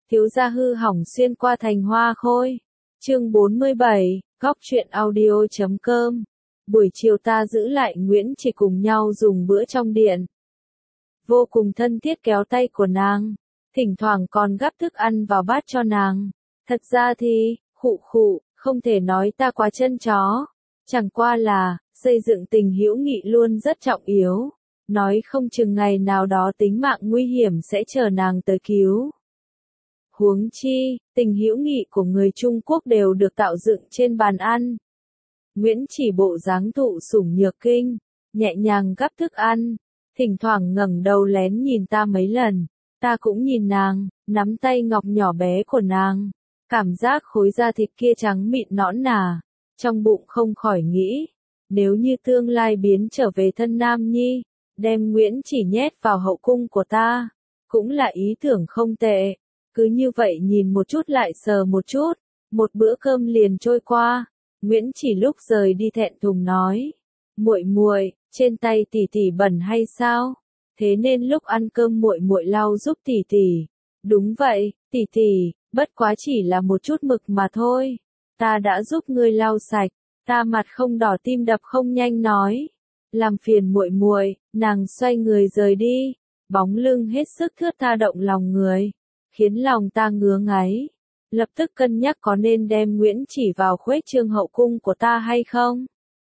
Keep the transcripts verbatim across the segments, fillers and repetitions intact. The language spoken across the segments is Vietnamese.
thiếu gia hư hỏng xuyên qua thành hoa khôi. Chương bốn mươi bảy, góc truyện audio chấm com. Buổi chiều ta giữ lại Nguyễn Chỉ cùng nhau dùng bữa trong điện. Vô cùng thân thiết kéo tay của nàng, thỉnh thoảng còn gắp thức ăn vào bát cho nàng. Thật ra thì, khụ khụ, không thể nói ta quá chân chó. Chẳng qua là, xây dựng tình hữu nghị luôn rất trọng yếu. Nói không chừng ngày nào đó tính mạng nguy hiểm sẽ chờ nàng tới cứu. Huống chi, tình hữu nghị của người Trung Quốc đều được tạo dựng trên bàn ăn. Nguyễn Chỉ bộ dáng thụ sủng nhược kinh, nhẹ nhàng gắp thức ăn, thỉnh thoảng ngẩng đầu lén nhìn ta mấy lần. Ta cũng nhìn nàng, nắm tay ngọc nhỏ bé của nàng, cảm giác khối da thịt kia trắng mịn nõn nà, trong bụng không khỏi nghĩ, nếu như tương lai biến trở về thân nam nhi, đem Nguyễn Chỉ nhét vào hậu cung của ta, cũng là ý tưởng không tệ. Cứ như vậy nhìn một chút lại sờ một chút, một bữa cơm liền trôi qua. Nguyễn Chỉ lúc rời đi thẹn thùng nói, muội muội, trên tay tỷ tỷ bẩn hay sao? Thế nên lúc ăn cơm muội muội lau giúp tỷ tỷ. Đúng vậy, tỷ tỷ, bất quá chỉ là một chút mực mà thôi. Ta đã giúp ngươi lau sạch. Ta mặt không đỏ tim đập không nhanh nói, làm phiền muội muội. Nàng xoay người rời đi, bóng lưng hết sức thướt tha động lòng người, khiến lòng ta ngứa ngáy. Lập tức cân nhắc có nên đem Nguyễn Chỉ vào khuếch trương hậu cung của ta hay không.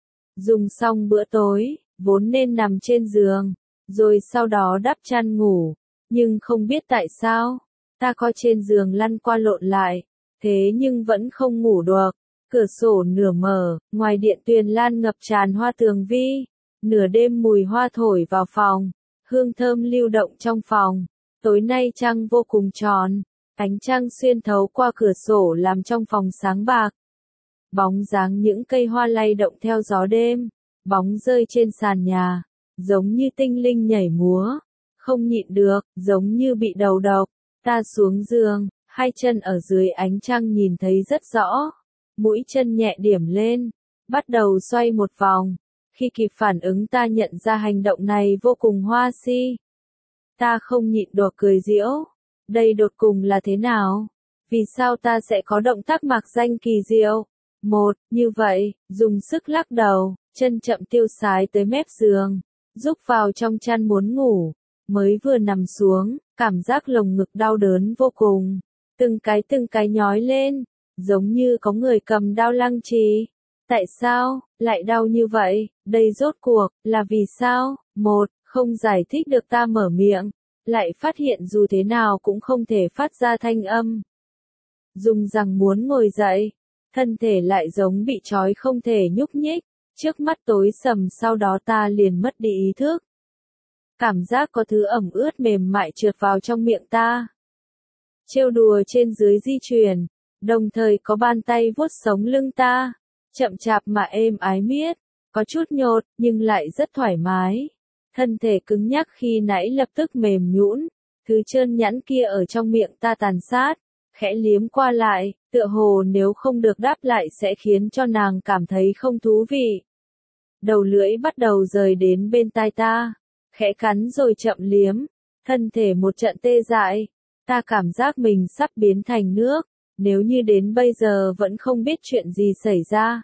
Dùng xong bữa tối, vốn nên nằm trên giường, rồi sau đó đắp chăn ngủ, nhưng không biết tại sao, ta coi trên giường lăn qua lộn lại, thế nhưng vẫn không ngủ được. Cửa sổ nửa mở, ngoài điện tuyền lan ngập tràn hoa tường vi, nửa đêm mùi hoa thổi vào phòng, hương thơm lưu động trong phòng. Tối nay trăng vô cùng tròn, ánh trăng xuyên thấu qua cửa sổ làm trong phòng sáng bạc. Bóng dáng những cây hoa lay động theo gió đêm, bóng rơi trên sàn nhà, giống như tinh linh nhảy múa, không nhịn được, giống như bị đầu độc. Ta xuống giường, hai chân ở dưới ánh trăng nhìn thấy rất rõ, mũi chân nhẹ điểm lên, bắt đầu xoay một vòng. Khi kịp phản ứng ta nhận ra hành động này vô cùng hoa si. Ta không nhịn được cười giễu, đây đột cùng là thế nào? Vì sao ta sẽ có động tác mạc danh kỳ diệu? Một, như vậy, dùng sức lắc đầu, chân chậm tiêu sái tới mép giường, rúc vào trong chăn muốn ngủ, mới vừa nằm xuống, cảm giác lồng ngực đau đớn vô cùng, từng cái từng cái nhói lên, giống như có người cầm đao lăng trì. Tại sao, lại đau như vậy, đây rốt cuộc, là vì sao? Một, không giải thích được ta mở miệng, lại phát hiện dù thế nào cũng không thể phát ra thanh âm. Dùng rằng muốn ngồi dậy, thân thể lại giống bị trói không thể nhúc nhích, trước mắt tối sầm sau đó ta liền mất đi ý thức. Cảm giác có thứ ẩm ướt mềm mại trượt vào trong miệng ta. Trêu đùa trên dưới di chuyển, đồng thời có bàn tay vuốt sống lưng ta, chậm chạp mà êm ái miết, có chút nhột nhưng lại rất thoải mái. Thân thể cứng nhắc khi nãy lập tức mềm nhũn, thứ trơn nhẵn kia ở trong miệng ta tàn sát, khẽ liếm qua lại, tựa hồ nếu không được đáp lại sẽ khiến cho nàng cảm thấy không thú vị. Đầu lưỡi bắt đầu rời đến bên tai ta, khẽ cắn rồi chậm liếm, thân thể một trận tê dại, ta cảm giác mình sắp biến thành nước, nếu như đến bây giờ vẫn không biết chuyện gì xảy ra.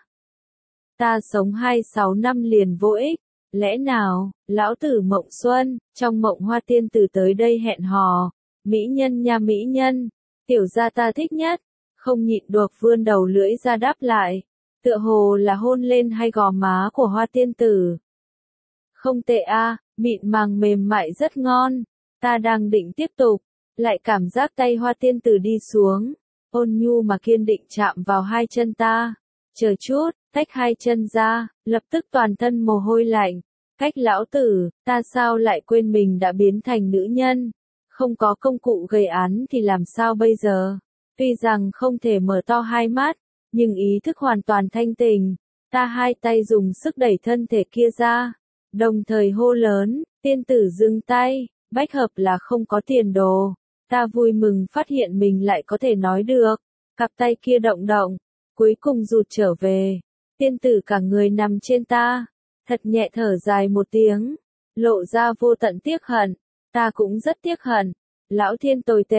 Ta sống hai sáu năm liền vô ích. Lẽ nào, lão tử Mộng Xuân, trong mộng hoa tiên tử tới đây hẹn hò, mỹ nhân nha mỹ nhân, tiểu gia ta thích nhất, không nhịn được vươn đầu lưỡi ra đáp lại, tựa hồ là hôn lên hai gò má của hoa tiên tử. Không tệ a, mịn màng mềm mại rất ngon, ta đang định tiếp tục, lại cảm giác tay hoa tiên tử đi xuống, ôn nhu mà kiên định chạm vào hai chân ta. Chờ chút, tách hai chân ra, lập tức toàn thân mồ hôi lạnh. Cách lão tử, ta sao lại quên mình đã biến thành nữ nhân? Không có công cụ gây án thì làm sao bây giờ? Tuy rằng không thể mở to hai mắt, nhưng ý thức hoàn toàn thanh tỉnh. Ta hai tay dùng sức đẩy thân thể kia ra, đồng thời hô lớn, tiên tử dừng tay, bách hợp là không có tiền đồ. Ta vui mừng phát hiện mình lại có thể nói được. Cặp tay kia động động, cuối cùng rụt trở về. Tiên tử cả người nằm trên ta, thật nhẹ thở dài một tiếng, lộ ra vô tận tiếc hận. Ta cũng rất tiếc hận. Lão thiên tồi tệ,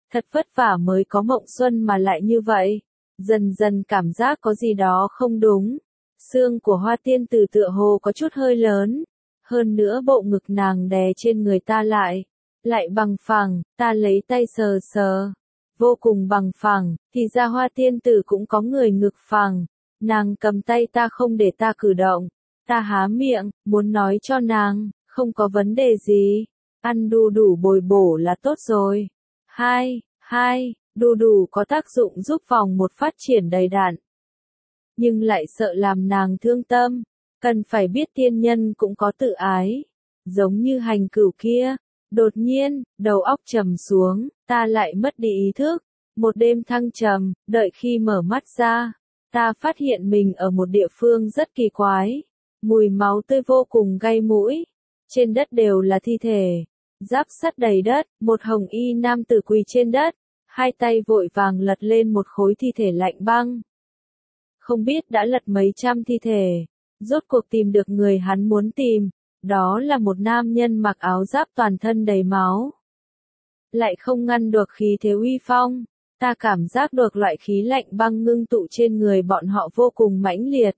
Thật vất vả mới có mộng xuân mà lại như vậy. Dần dần cảm giác có gì đó không đúng. Xương của Hoa Tiên Tử tựa hồ có chút hơi lớn. Hơn nữa bộ ngực nàng đè trên người ta lại. Lại bằng phẳng, ta lấy tay sờ sờ. Vô cùng bằng phẳng, thì ra Hoa Tiên Tử cũng có người ngực phẳng. Nàng cầm tay ta không để ta cử động. Ta há miệng, muốn nói cho nàng, không có vấn đề gì. Ăn đu đủ bồi bổ là tốt rồi. Hai, hai, đu đủ có tác dụng giúp vòng một phát triển đầy đặn. Nhưng lại sợ làm nàng thương tâm. Cần phải biết tiên nhân cũng có tự ái. Giống như hành cửu kia. Đột nhiên, đầu óc trầm xuống, ta lại mất đi ý thức. Một đêm thăng trầm, đợi khi mở mắt ra. Ta phát hiện mình ở một địa phương rất kỳ quái. Mùi máu tươi vô cùng gay mũi. Trên đất đều là thi thể. Giáp sắt đầy đất, một hồng y nam tử quỳ trên đất. Hai tay vội vàng lật lên một khối thi thể lạnh băng. Không biết đã lật mấy trăm thi thể. Rốt cuộc tìm được người hắn muốn tìm. Đó là một nam nhân mặc áo giáp toàn thân đầy máu. Lại không ngăn được khí thế uy phong. Ta cảm giác được loại khí lạnh băng ngưng tụ trên người bọn họ vô cùng mãnh liệt.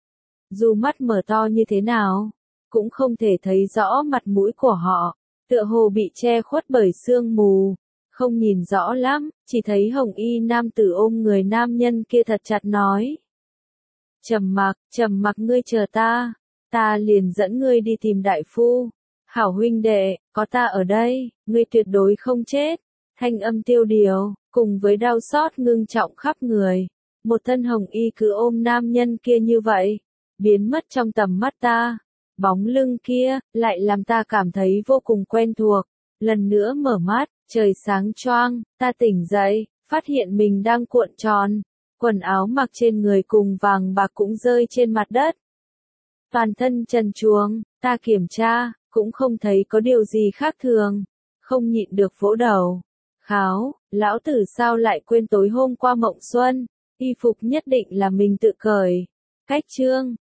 Dù mắt mở to như thế nào, cũng không thể thấy rõ mặt mũi của họ, tựa hồ bị che khuất bởi sương mù, không nhìn rõ lắm, chỉ thấy hồng y nam tử ôm người nam nhân kia thật chặt nói. Trầm mặc, trầm mặc ngươi chờ ta, ta liền dẫn ngươi đi tìm đại phu. Hảo huynh đệ, có ta ở đây, ngươi tuyệt đối không chết. Thanh âm tiêu điều, cùng với đau xót ngưng trọng khắp người. Một thân hồng y cứ ôm nam nhân kia như vậy, biến mất trong tầm mắt ta. Bóng lưng kia, lại làm ta cảm thấy vô cùng quen thuộc. Lần nữa mở mắt, trời sáng choang, ta tỉnh dậy, phát hiện mình đang cuộn tròn. Quần áo mặc trên người cùng vàng bạc cũng rơi trên mặt đất. Toàn thân trần truồng, ta kiểm tra, cũng không thấy có điều gì khác thường. Không nhịn được vỗ đầu. Kháo, lão tử sao lại quên tối hôm qua mộng xuân, y phục nhất định là mình tự cởi. Cách chương.